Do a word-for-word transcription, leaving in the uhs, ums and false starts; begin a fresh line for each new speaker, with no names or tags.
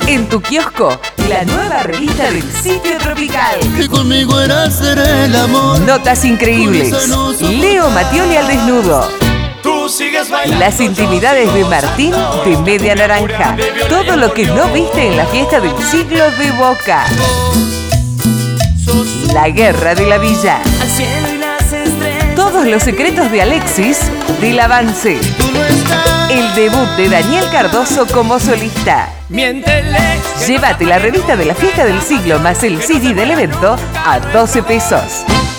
En tu kiosco, la nueva revista del Sitio Tropical.
Que conmigo era hacer el amor.
Notas increíbles. Leo Mattioli al desnudo.
Tú sigues bailando.
Las intimidades de Martín de Media Naranja. Todo lo que no viste en la fiesta del siglo de Boca. La guerra de la villa. Todos los secretos de Alexis del avance. El debut de Daniel Cardoso como solista. Llévate la revista de la fiesta del siglo más el C D del evento a doce pesos.